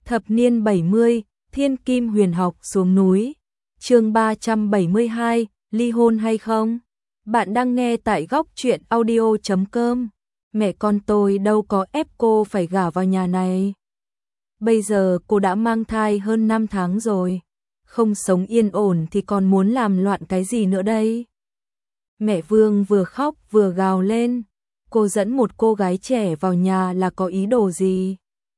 Thập niên 70, thiên kim huyền học xuống núi. Chương 372, ly hôn hay không? Bạn đang nghe tại góc truyện audio.com. Mẹ con tôi đâu có ép cô phải gả vào nhà này. Bây giờ cô đã mang thai hơn 5 tháng rồi. Không sống yên ổn thì còn muốn làm loạn cái gì nữa đây? Mẹ Vương vừa khóc vừa gào lên. Cô dẫn một cô gái trẻ vào nhà là có ý đồ gì?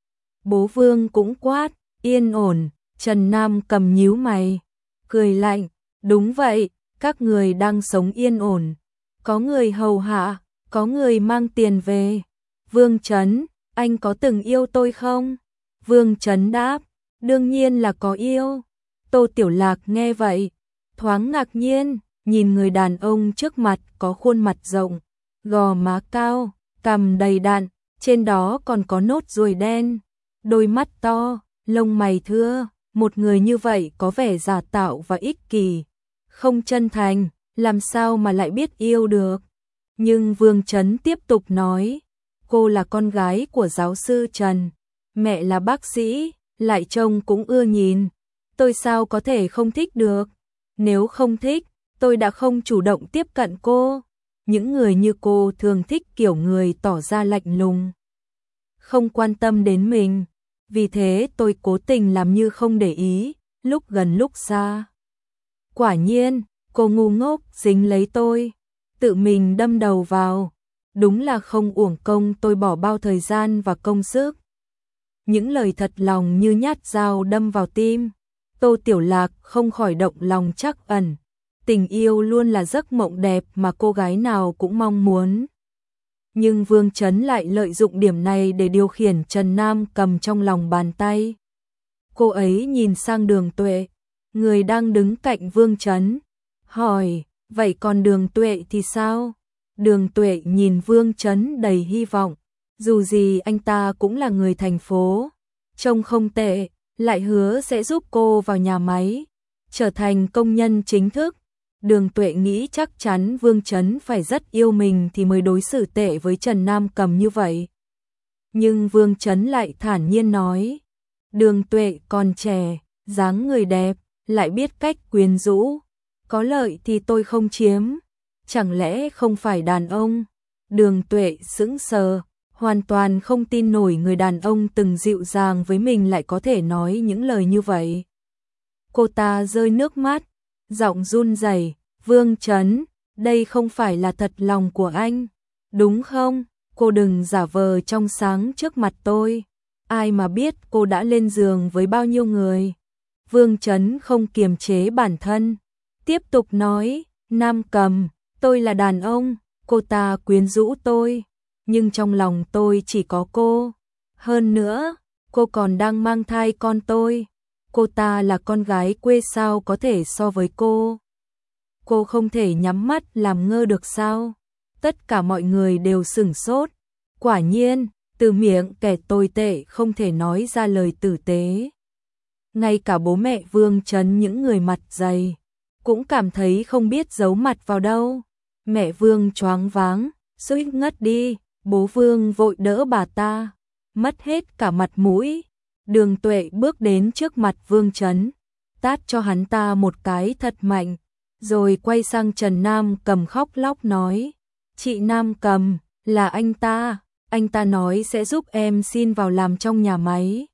Bố Vương cũng quát, yên ổn. Trần Nam Cầm nhíu mày, cười lạnh, đúng vậy, các người đang sống yên ổn. Có người hầu hạ, có người mang tiền về. Vương Trấn, anh có từng yêu tôi không? Vương Trấn đáp, đương nhiên là có yêu. Tô Tiểu Lạc nghe vậy, thoáng ngạc nhiên, nhìn người đàn ông trước mặt có khuôn mặt rộng, gò má cao, cằm đầy đặn, trên đó còn có nốt ruồi đen, đôi mắt to, lông mày thưa, một người như vậy có vẻ giả tạo và ích kỷ, không chân thành, làm sao mà lại biết yêu được. Nhưng Vương Trấn tiếp tục nói, cô là con gái của giáo sư Trần, mẹ là bác sĩ, lại trông cũng ưa nhìn, tôi sao có thể không thích được, nếu không thích, tôi đã không chủ động tiếp cận cô. Những người như cô thường thích kiểu người tỏ ra lạnh lùng, không quan tâm đến mình. Vì thế tôi cố tình làm như không để ý, lúc gần lúc xa. Quả nhiên, cô ngu ngốc dính lấy tôi, tự mình đâm đầu vào. Đúng là không uổng công tôi bỏ bao thời gian và công sức. Những lời thật lòng như nhát dao đâm vào tim. Tô Tiểu Lạc không khỏi động lòng trắc ẩn. Tình yêu luôn là giấc mộng đẹp mà cô gái nào cũng mong muốn. Nhưng Vương Trấn lại lợi dụng điểm này để điều khiển Trần Nam Cầm trong lòng bàn tay. Cô ấy nhìn sang Đường Tuệ, người đang đứng cạnh Vương Trấn, hỏi, vậy còn Đường Tuệ thì sao? Đường Tuệ nhìn Vương Trấn đầy hy vọng, dù gì anh ta cũng là người thành phố, trông không tệ, lại hứa sẽ giúp cô vào nhà máy, trở thành công nhân chính thức. Đường Tuệ nghĩ chắc chắn Vương Trấn phải rất yêu mình thì mới đối xử tệ với Trần Nam Cầm như vậy. Nhưng Vương Trấn lại thản nhiên nói, Đường Tuệ còn trẻ, dáng người đẹp, lại biết cách quyến rũ, có lợi thì tôi không chiếm, chẳng lẽ không phải đàn ông? Đường Tuệ sững sờ, hoàn toàn không tin nổi người đàn ông từng dịu dàng với mình lại có thể nói những lời như vậy. Cô ta rơi nước mắt, giọng run rẩy, Vương Trấn, đây không phải là thật lòng của anh, đúng không? Cô đừng giả vờ trong sáng trước mặt tôi, ai mà biết cô đã lên giường với bao nhiêu người. Vương Trấn không kiềm chế bản thân, tiếp tục nói, Nam Cầm, tôi là đàn ông, cô ta quyến rũ tôi, nhưng trong lòng tôi chỉ có cô. Hơn nữa, cô còn đang mang thai con tôi. Cô ta là con gái quê sao có thể so với cô? Cô không thể nhắm mắt làm ngơ được sao? Tất cả mọi người đều sửng sốt. Quả nhiên, từ miệng kẻ tồi tệ không thể nói ra lời tử tế. Ngay cả bố mẹ Vương Trấn những người mặt dày, cũng cảm thấy không biết giấu mặt vào đâu. Mẹ Vương choáng váng, suýt ngất đi, bố Vương vội đỡ bà ta, mất hết cả mặt mũi. Đường Tuệ bước đến trước mặt Vương Trấn, tát cho hắn ta một cái thật mạnh, rồi quay sang Trần Nam Cầm khóc lóc nói, chị Nam Cầm, là anh ta nói sẽ giúp em xin vào làm trong nhà máy.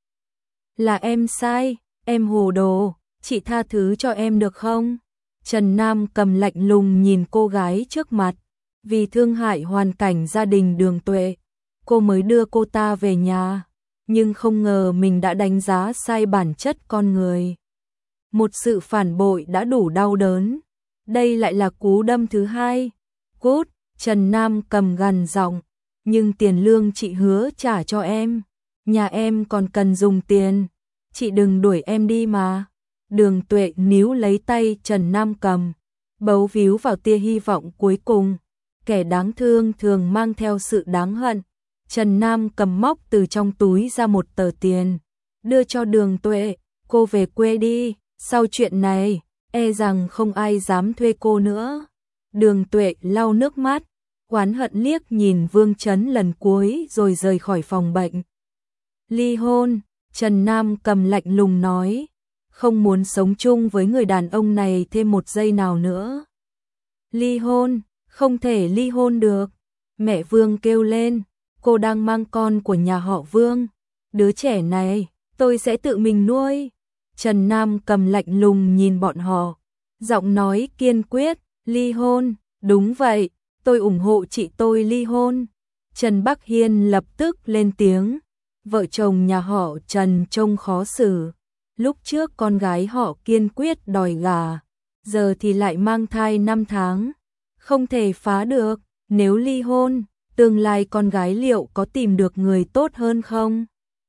Là em sai, em hồ đồ, chị tha thứ cho em được không? Trần Nam Cầm lạnh lùng nhìn cô gái trước mặt, vì thương hại hoàn cảnh gia đình Đường Tuệ, cô mới đưa cô ta về nhà. Nhưng không ngờ mình đã đánh giá sai bản chất con người. Một sự phản bội đã đủ đau đớn. Đây lại là cú đâm thứ hai. Cút, Trần Nam Cầm gằn giọng, nhưng tiền lương chị hứa trả cho em. Nhà em còn cần dùng tiền. Chị đừng đuổi em đi mà. Đường Tuệ níu lấy tay Trần Nam Cầm, bấu víu vào tia hy vọng cuối cùng. Kẻ đáng thương thường mang theo sự đáng hận. Trần Nam Cầm móc từ trong túi ra một tờ tiền, đưa cho Đường Tuệ, cô về quê đi, sau chuyện này, e rằng không ai dám thuê cô nữa. Đường Tuệ lau nước mắt, oán hận liếc nhìn Vương Trấn lần cuối rồi rời khỏi phòng bệnh. Ly hôn, Trần Nam Cầm lạnh lùng nói, không muốn sống chung với người đàn ông này thêm một giây nào nữa. Ly hôn, không thể ly hôn được. Mẹ Vương kêu lên, cô đang mang con của nhà họ Vương. Đứa trẻ này, tôi sẽ tự mình nuôi. Trần Nam Cầm lạnh lùng nhìn bọn họ, giọng nói kiên quyết, ly hôn, đúng vậy, tôi ủng hộ chị tôi ly hôn. Trần Bắc Hiên lập tức lên tiếng, vợ chồng nhà họ Trần trông khó xử. Lúc trước con gái họ kiên quyết đòi gả, giờ thì lại mang thai 5 tháng. Không thể phá được, nếu ly hôn, tương lai con gái liệu có tìm được người tốt hơn không?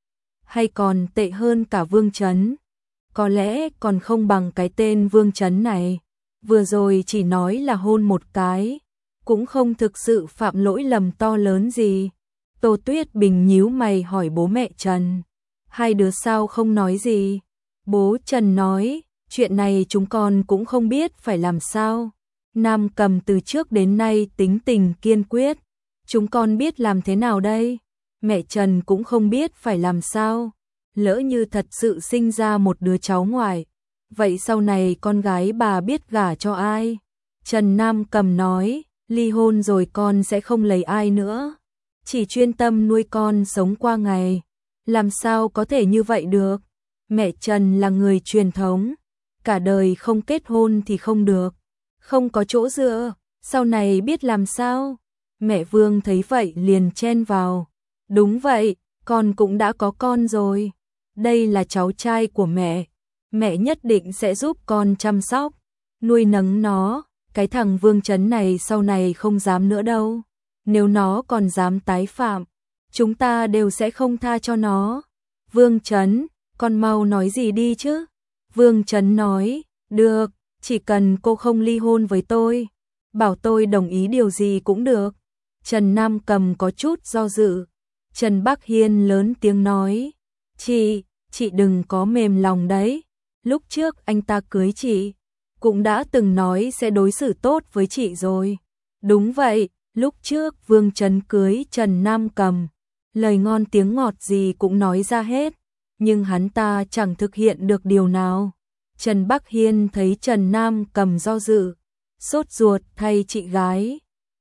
Hay còn tệ hơn cả Vương Chấn? Có lẽ còn không bằng cái tên Vương Chấn này. Vừa rồi chỉ nói là hôn một cái, cũng không thực sự phạm lỗi lầm to lớn gì. Tô Tuyết Bình nhíu mày hỏi bố mẹ Trần. Hai đứa sao không nói gì? Bố Trần nói, chuyện này chúng con cũng không biết phải làm sao. Nam Cầm từ trước đến nay tính tình kiên quyết. Chúng con biết làm thế nào đây? Mẹ Trần cũng không biết phải làm sao. Lỡ như thật sự sinh ra một đứa cháu ngoại, vậy sau này con gái bà biết gả cho ai? Trần Nam Cầm nói, ly hôn rồi con sẽ không lấy ai nữa. Chỉ chuyên tâm nuôi con sống qua ngày. Làm sao có thể như vậy được? Mẹ Trần là người truyền thống, cả đời không kết hôn thì không được. Không có chỗ dựa, sau này biết làm sao? Mẹ Vương thấy vậy liền chen vào. Đúng vậy, con cũng đã có con rồi. Đây là cháu trai của mẹ. Mẹ nhất định sẽ giúp con chăm sóc, nuôi nấng nó. Cái thằng Vương Chấn này sau này không dám nữa đâu. Nếu nó còn dám tái phạm, chúng ta đều sẽ không tha cho nó. Vương Chấn, con mau nói gì đi chứ? Vương Chấn nói, được, chỉ cần cô không ly hôn với tôi, bảo tôi đồng ý điều gì cũng được. Trần Nam Cầm có chút do dự. Trần Bắc Hiên lớn tiếng nói, chị đừng có mềm lòng đấy. Lúc trước anh ta cưới chị, cũng đã từng nói sẽ đối xử tốt với chị rồi. Đúng vậy, lúc trước Vương Chấn cưới Trần Nam Cầm, lời ngon tiếng ngọt gì cũng nói ra hết, nhưng hắn ta chẳng thực hiện được điều nào. Trần Bắc Hiên thấy Trần Nam Cầm do dự, sốt ruột thay chị gái.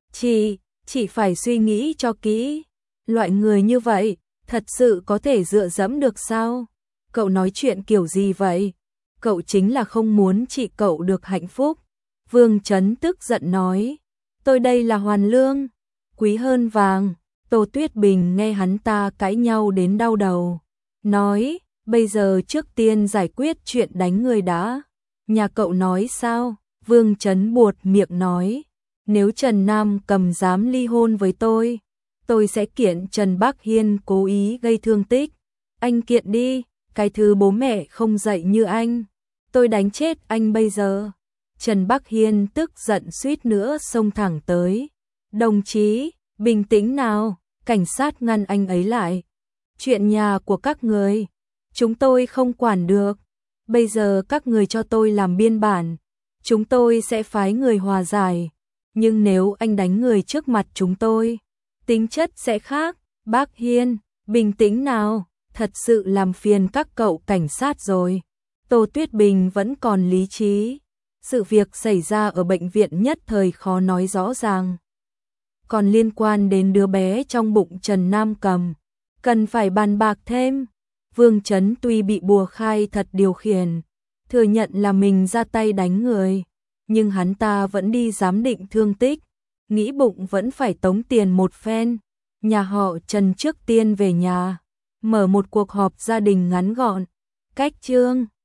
Chị phải suy nghĩ cho kỹ. Loại người như vậy, thật sự có thể dựa dẫm được sao? Cậu nói chuyện kiểu gì vậy? Cậu chính là không muốn chị cậu được hạnh phúc. Vương Chấn tức giận nói, tôi đây là hoàn lương, quý hơn vàng. Tô Tuyết Bình nghe hắn ta cãi nhau đến đau đầu, nói, bây giờ trước tiên giải quyết chuyện đánh người đã. Nhà cậu nói sao? Vương Chấn buột miệng nói, nếu Trần Nam Cầm dám ly hôn với tôi sẽ kiện Trần Bắc Hiên cố ý gây thương tích. Anh kiện đi, cái thứ bố mẹ không dạy như anh, tôi đánh chết anh bây giờ. Trần Bắc Hiên tức giận suýt nữa xông thẳng tới. Đồng chí, bình tĩnh nào, cảnh sát ngăn anh ấy lại. Chuyện nhà của các người, chúng tôi không quản được. Bây giờ các người cho tôi làm biên bản, chúng tôi sẽ phái người hòa giải. Nhưng nếu anh đánh người trước mặt chúng tôi, tính chất sẽ khác. Bác Hiên, bình tĩnh nào, thật sự làm phiền các cậu cảnh sát rồi. Tô Tuyết Bình vẫn còn lý trí. Sự việc xảy ra ở bệnh viện nhất thời khó nói rõ ràng. Còn liên quan đến đứa bé trong bụng Trần Nam Cầm, cần phải bàn bạc thêm. Vương Chấn tuy bị bùa khai thật điều khiển, thừa nhận là mình ra tay đánh người, nhưng hắn ta vẫn đi giám định thương tích, nghĩ bụng vẫn phải tống tiền một phen. Nhà họ Trần trước tiên về nhà, mở một cuộc họp gia đình ngắn gọn. Cách chương